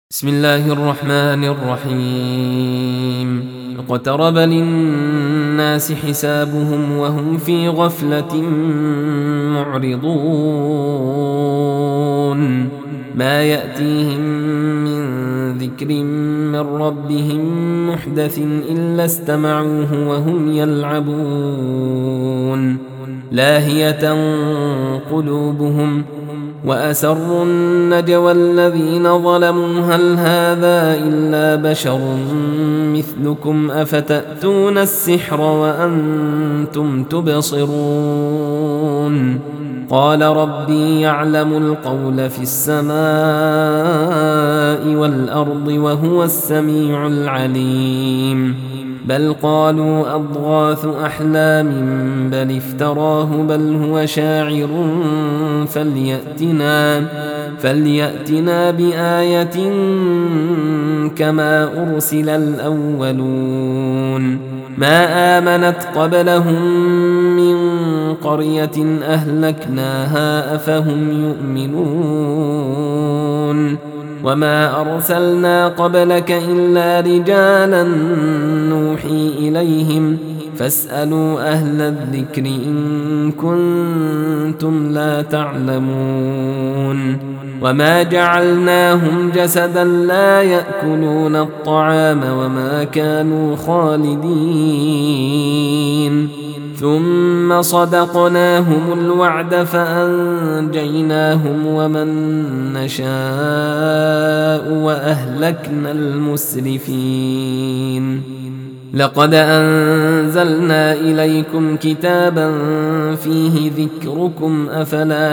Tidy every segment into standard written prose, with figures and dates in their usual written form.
بسم الله الرحمن الرحيم. اقترب للناس حسابهم وهم في غفلة معرضون ما يأتيهم من ذكر من ربهم محدث إلا استمعوه وهم يلعبون لاهية قلوبهم وأسروا النجوى الذين ظلموا هل هذا إلا بشر مثلكم أفتأتون السحر وأنتم تبصرون قال ربي يعلم القول في السماء والأرض وهو السميع العليم بل قالوا أضغاث أحلام بل افتراه بل هو شاعر فليأتنا بآية كما أرسل الأولون ما آمنت قبلهم من قرية أهلكناها أفهم يؤمنون وما أرسلنا قبلك إلا رجالا نوحي إليهم فاسألوا أهل الذكر إن كنتم لا تعلمون وما جعلناهم جسدا لا يأكلون الطعام وما كانوا خالدين ثم صدقناهم الوعد فأنجيناهم ومن نشاء وأهلكنا المسرفين لقد أنزلنا إليكم كتابا فيه ذكركم أفلا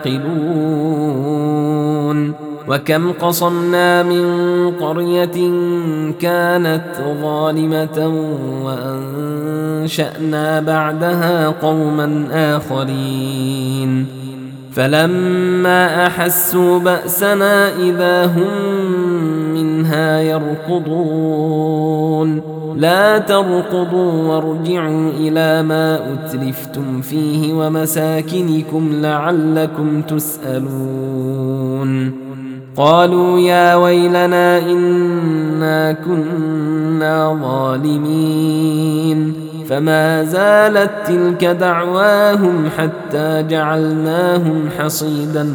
تعقلون وكم قصمنا من قرية كانت ظالمة وأنشأنا بعدها قوما آخرين فلما أحسوا بأسنا إذا هم منها يركضون لا تركضوا وارجعوا إلى ما أترفتم فيه ومساكنكم لعلكم تسألون قالوا يا ويلنا إنا كنا ظالمين فما زالت تلك دعواهم حتى جعلناهم حصيدا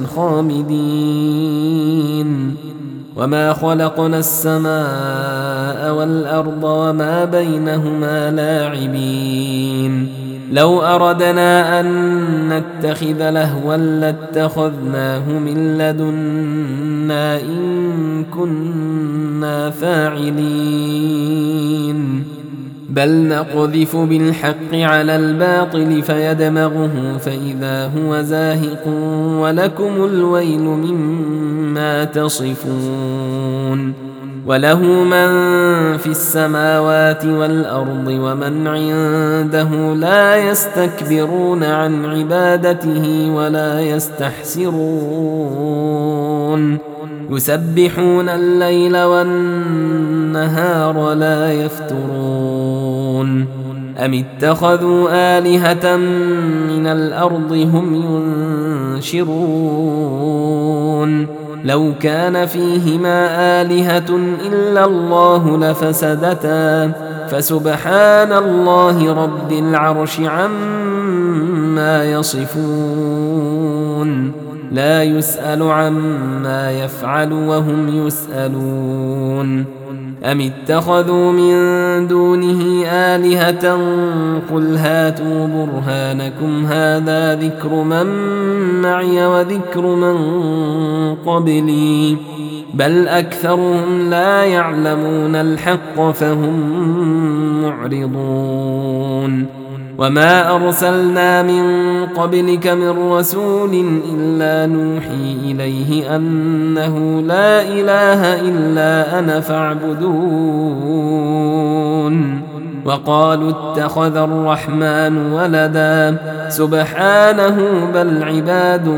خامدين وما خلقنا السماء والأرض وما بينهما لاعبين لو أردنا أن نتخذ لهوا لاتخذناه من لدنا إن كنا فاعلين بل نقذف بالحق على الباطل فيدمغه فإذا هو زاهق ولكم الويل مما تصفون وله من في السماوات والأرض ومن عنده لا يستكبرون عن عبادته ولا يستحسرون يسبحون الليل والنهار لا يفترون أم اتخذوا آلهة من الأرض هم ينشرون لو كان فيهما آلهة إلا الله لفسدتا فسبحان الله رب العرش عما يصفون لا يسأل عما يفعل وهم يسألون أم اتخذوا من دونه آلهة قل هاتوا برهانكم هذا ذكر من معي وذكر من قبلي بل أكثرهم لا يعلمون الحق فهم معرضون وما أرسلنا من قبلك من رسول إلا نوحي إليه أنه لا إله إلا أنا فاعبدون وقالوا اتخذ الرحمن ولدا سبحانه بل عباد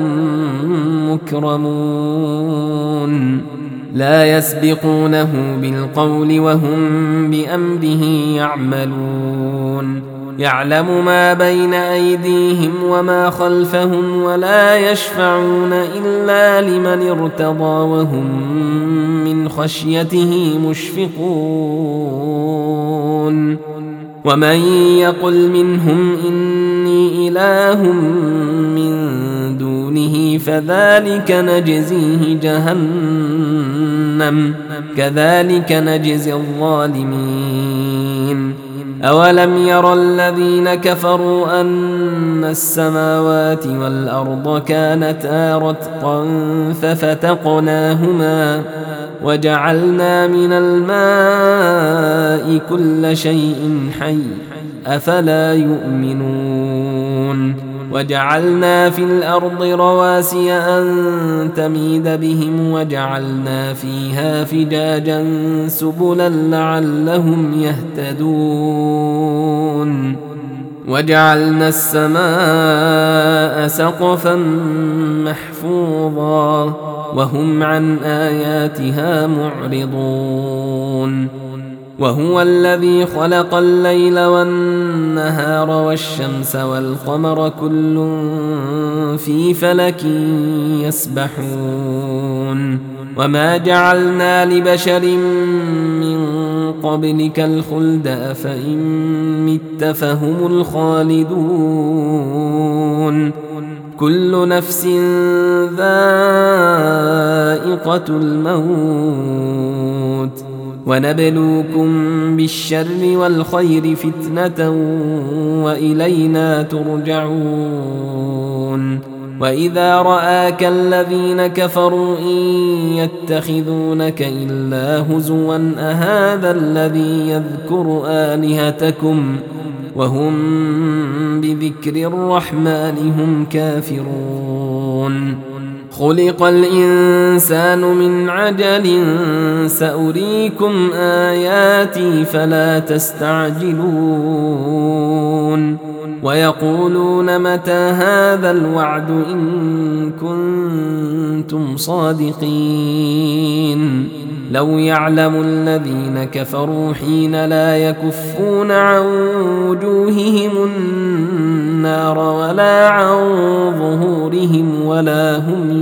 مكرمون لا يسبقونه بالقول وهم بأمره يعملون يعلم ما بين أيديهم وما خلفهم ولا يشفعون إلا لمن ارتضى وهم من خشيته مشفقون ومن يقل منهم إني إله من دونه فذلك نجزيه جهنم كذلك نجزي الظالمين أولم ير الذين كفروا أن السماوات والأرض كانتا رتقا ففتقناهما وجعلنا من الماء كل شيء حي أفلا يؤمنون وجعلنا في الأرض رواسي أن تميد بهم وجعلنا فيها فجاجا سبلا لعلهم يهتدون وجعلنا السماء سقفا محفوظا وهم عن آياتها معرضون وهو الذي خلق الليل والنهار والشمس والقمر كل في فلك يسبحون وما جعلنا لبشر من قبلك الخلد أفإن مت فهم الخالدون كل نفس ذائقة الموت ونبلوكم بالشر والخير فتنة وإلينا ترجعون وإذا رآك الذين كفروا إن يتخذونك إلا هزوا أهذا الذي يذكر آلهتكم وهم بذكر الرحمن هم كافرون خلق الإنسان من عجل سأريكم آياتي فلا تستعجلون ويقولون متى هذا الوعد إن كنتم صادقين لو يعلم الذين كفروا حين لا يكفون عن وجوههم النار ولا عن ظهورهم ولا هم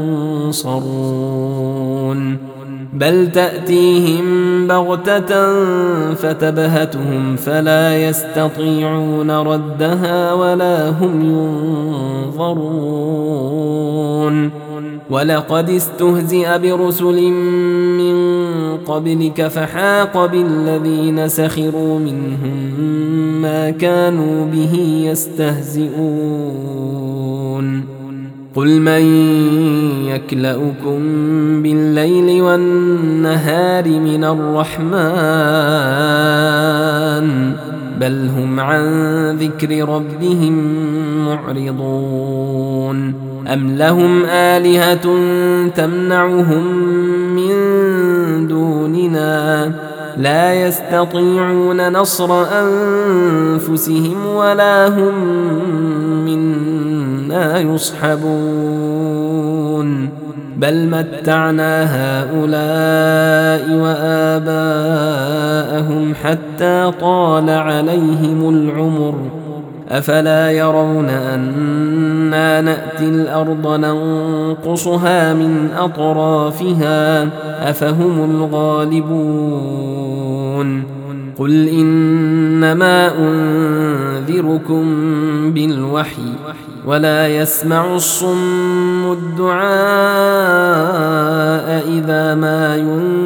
ينصرون بل تأتيهم بغتة فتبهتهم فلا يستطيعون ردها ولا هم ينظرون ولقد استهزئ برسل من قبلك فحاق بالذين سخروا منهم ما كانوا به يستهزئون قل من يكلؤكم بالليل والنهار من الرحمن بل هم عن ذكر ربهم معرضون أم لهم آلهة تمنعهم من دوننا لا يستطيعون نصر أنفسهم ولا هم منا يصحبون بل متعنا هؤلاء وآباءهم حتى طال عليهم العمر أفلا يرون أنا نأتي الأرض ننقصها من أطرافها أفهم الغالبون قل إنما أنذركم بالوحي ولا يسمع الصم الدعاء إذا ما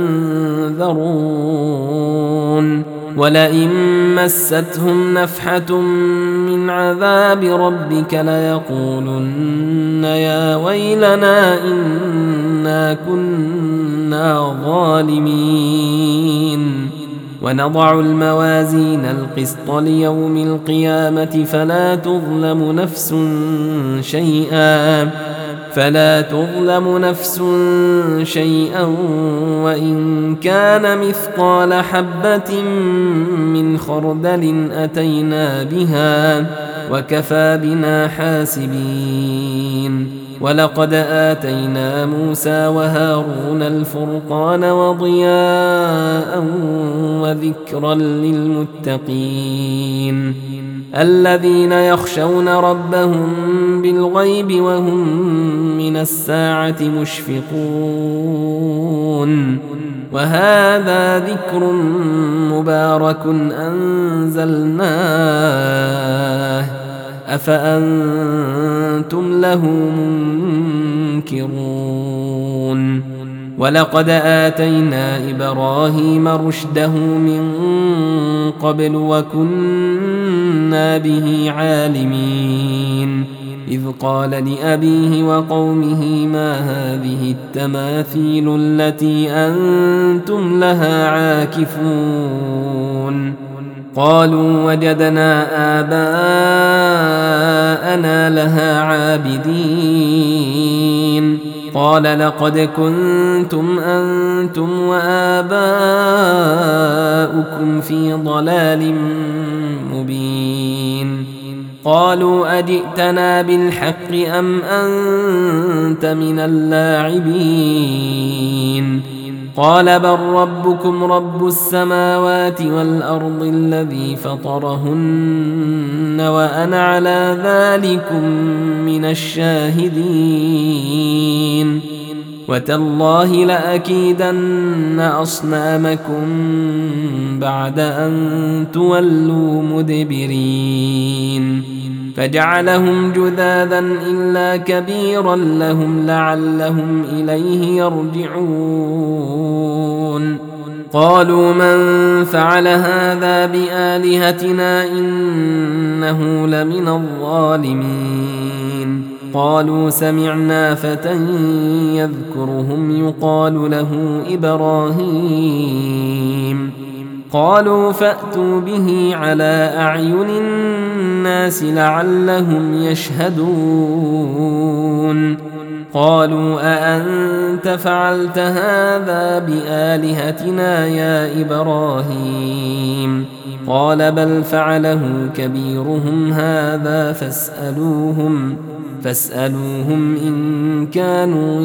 ينذرون ولئن مستهم نفحة من عذاب ربك ليقولن يا ويلنا إنا كنا ظالمين ونضع الموازين القسط ليوم القيامة فلا تظلم نفس شيئا وإن كان مثقال حبة من خردل أتينا بها وكفى بنا حاسبين ولقد آتينا موسى وهارون الفرقان وضياء وذكرا للمتقين الذين يخشون ربهم بالغيب وهم من الساعة مشفقون. وهذا ذكر مبارك أنزلناه أفأنتم له منكرون. ولقد آتينا إبراهيم رشده من قبل وكنا به عالمين. إذ قال لأبيه وقومه ما هذه التماثيل التي أنتم لها عاكفون؟ قالوا وجدنا آباءنا لها عابدين. قال لقد كنتم أنتم وآباؤكم في ضلال مبين. قالوا أجئتنا بالحق أم أنت من اللاعبين؟ قال بل ربكم رب السماوات والأرض الذي فطرهن وأنا على ذلكم من الشاهدين. وتالله لأكيدن أصنامكم بعد أن تولوا مدبرين. فجعلهم جذاذا إلا كبيرا لهم لعلهم إليه يرجعون. قالوا من فعل هذا بآلهتنا إنه لمن الظالمين. قالوا سمعنا فتى يذكرهم يقال له إبراهيم. قالوا فأتوا به على أعين الناس لعلهم يشهدون. قالوا أأنت فعلت هذا بآلهتنا يا إبراهيم؟ قال بل فعله كبيرهم هذا فاسألوهم إن كانوا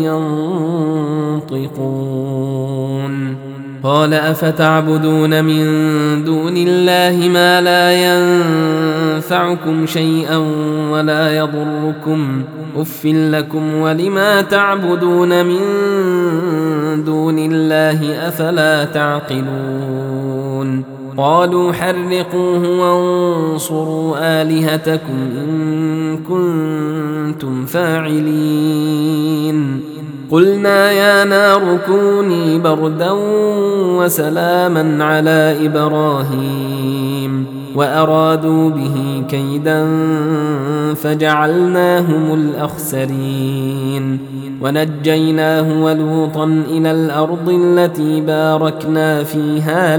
ينطقون. قال أفتعبدون من دون الله ما لا ينفعكم شيئا ولا يضركم أف لكم ولما تعبدون من دون الله أفلا تعقلون. قالوا حرقوه وانصروا آلهتكم إن كنتم فاعلين. قلنا يا نار كوني بردا وسلاما على إبراهيم وأرادوا به كيدا فجعلناهم الأخسرين. ونجيناه ولوطا إلى الأرض التي باركنا فيها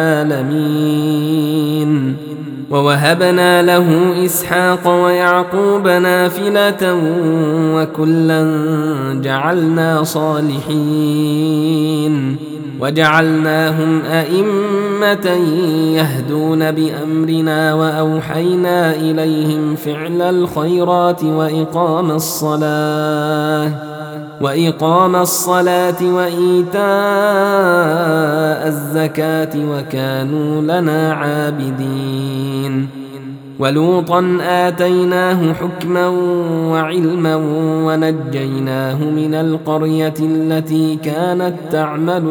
للعالمين. ووهبنا له إسحاق ويعقوب نافلة وكلا جعلنا صالحين. وجعلناهم أئمة يهدون بأمرنا وأوحينا إليهم فعل الخيرات وإقام الصلاة وإيتاء الزكاة وكانوا لنا عابدين. ولوطا آتيناه حكما وعلما ونجيناه من القرية التي كانت تعمل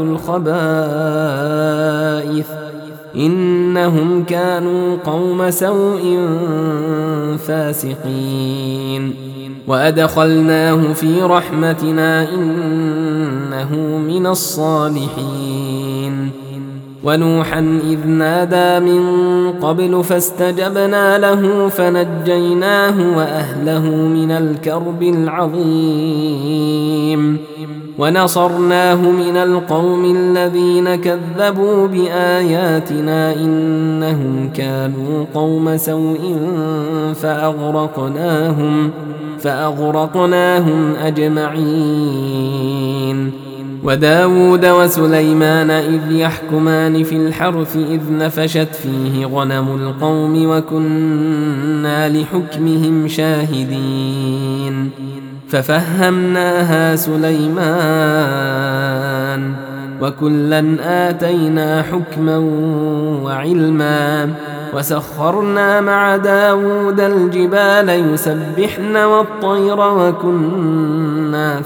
الخبائث إنهم كانوا قوم سوء فاسقين. وأدخلناه في رحمتنا إنه من الصالحين. ونوحا إذ نادى من قبل فاستجبنا له فنجيناه وأهله من الكرب العظيم. ونصرناه من القوم الذين كذبوا بآياتنا إنهم كانوا قوم سوء فأغرقناهم أجمعين. وداود وسليمان إذ يحكمان في الحرث إذ نفشت فيه غنم القوم وكنا لحكمهم شاهدين. ففهمناها سليمان وكلا آتينا حكما وعلما وسخرنا مع داود الجبال يسبحن والطير وكنا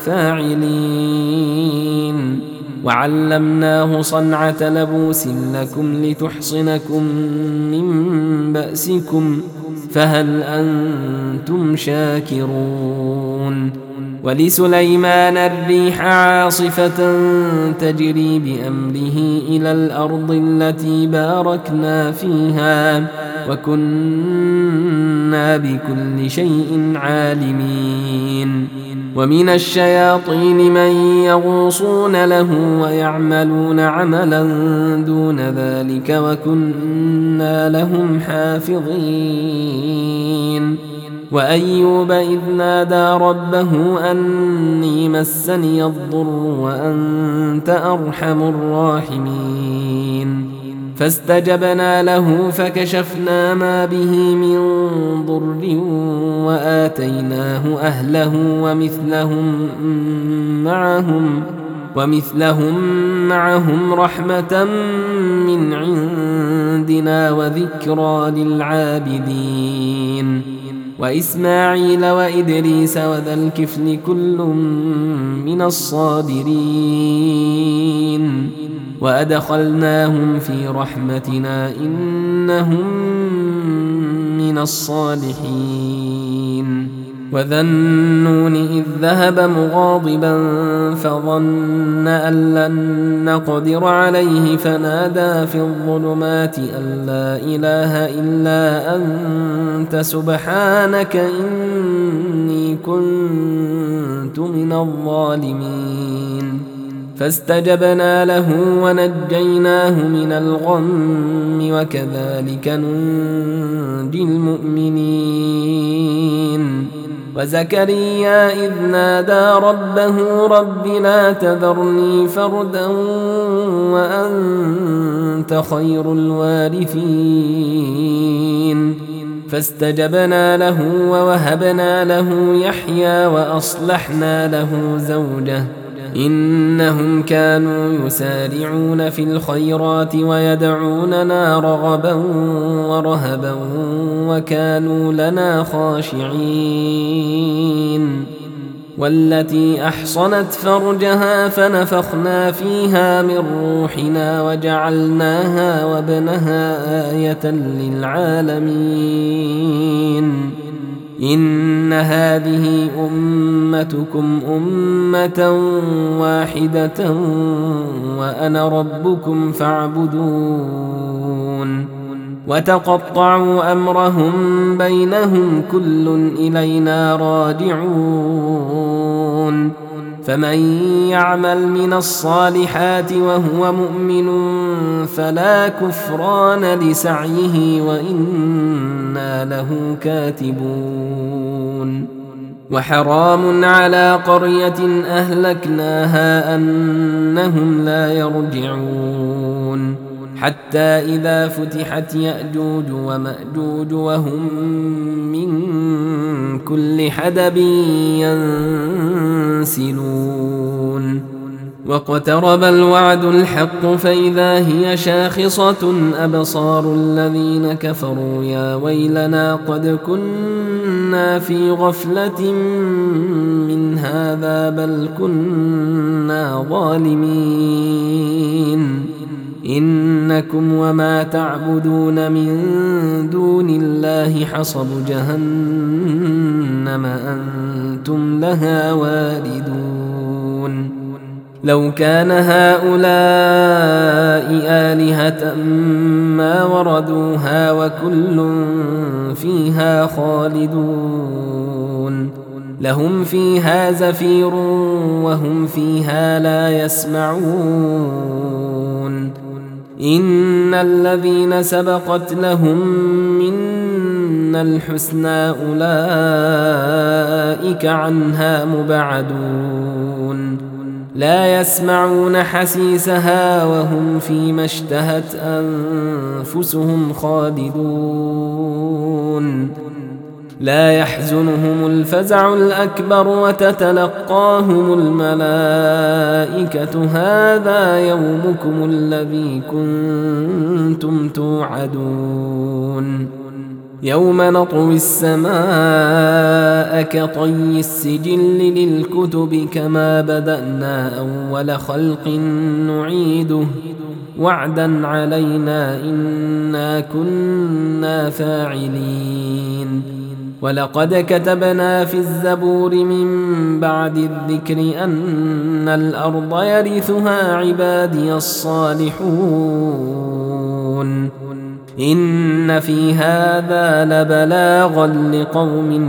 فاعلين وعلمناه صنعة لبوس لكم لتحصنكم من بأسكم فهل أنتم شاكرون ولسليمان الريح عاصفة تجري بأمره إلى الأرض التي باركنا فيها وكنا بكل شيء عالمين ومن الشياطين من يغوصون له ويعملون عملا دون ذلك وكنا لهم حافظين وأيوب إذ نادى ربه أني مسني الضر وأنت أرحم الراحمين فاستجبنا له فكشفنا ما به من ضر وآتيناه أهله ومثلهم معهم رحمة من عندنا وذكرى للعابدين وإسماعيل وإدريس وذا الكفل كل من الصابرين وأدخلناهم في رحمتنا إنهم من الصالحين وذا النون إذ ذهب مغاضبا فظن أن لن نقدر عليه فنادى في الظلمات أن لا إله إلا أنت سبحانك إني كنت من الظالمين فاستجبنا له ونجيناه من الغم وكذلك ننجي المؤمنين وزكريا إذ نادى ربه رب لا تذرني فردا وأنت خير الوارثين فاستجبنا له ووهبنا له يحيى وأصلحنا له زوجه إنهم كانوا يسارعون في الخيرات ويدعوننا رغبا ورهبا وكانوا لنا خاشعين والتي أحصنت فرجها فنفخنا فيها من روحنا وجعلناها وابنها آية للعالمين إن هذه أمتكم أمة واحدة وأنا ربكم فاعبدون وتقطعوا أمرهم بينهم كل إلينا راجعون فمن يعمل من الصالحات وهو مؤمن فلا كفران لسعيه وإنا له كاتبون وحرام على قرية أهلكناها أنهم لا يرجعون حتى إذا فتحت يأجوج ومأجوج وهم من كل حدب ينسلون واقترب الوعد الحق فإذا هي شاخصة أبصار الذين كفروا يا ويلنا قد كنا في غفلة من هذا بل كنا ظالمين إنكم وما تعبدون من دون الله حصب جهنم أنتم لها واردون لو كان هؤلاء آلهة ما وردوها وكل فيها خالدون لهم فيها زفير وهم فيها لا يسمعون إن الذين سبقت لهم منا الحسنى أولئك عنها مبعدون لا يسمعون حسيسها وهم فيما اشتهت أنفسهم خالدون لا يحزنهم الفزع الأكبر وتتلقاهم الملائكة هذا يومكم الذي كنتم توعدون يوم نطوي السماء كطي السجل للكتب كما بدأنا أول خلق نعيده وعدا علينا إنا كنا فاعلين ولقد كتبنا في الزبور من بعد الذكر أن الأرض يرثها عبادي الصالحون إن في هذا لبلاغا لقوم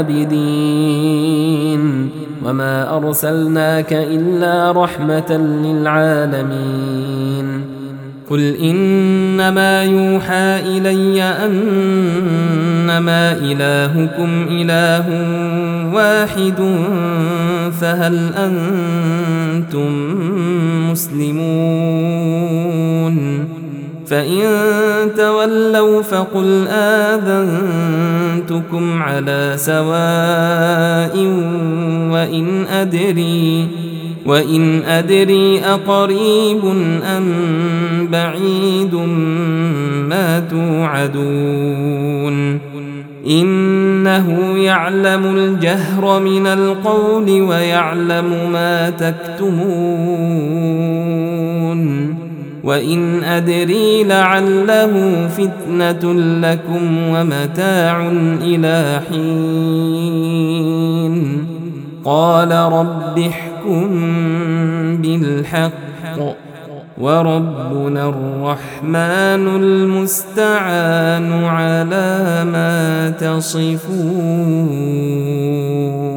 عابدين وما أرسلناك إلا رحمة للعالمين قل إنما يوحى إلي أنما إلهكم إله واحد فهل أنتم مسلمون فإن تولوا فقل آذنتكم على سواء وإن أدري أقريب أم بعيد ما توعدون إنه يعلم الجهر من القول ويعلم ما تكتمون وإن أدري لعله فتنة لكم ومتاع إلى حين قال رب احكم بالحق وربنا الرحمن المستعان على ما تصفون.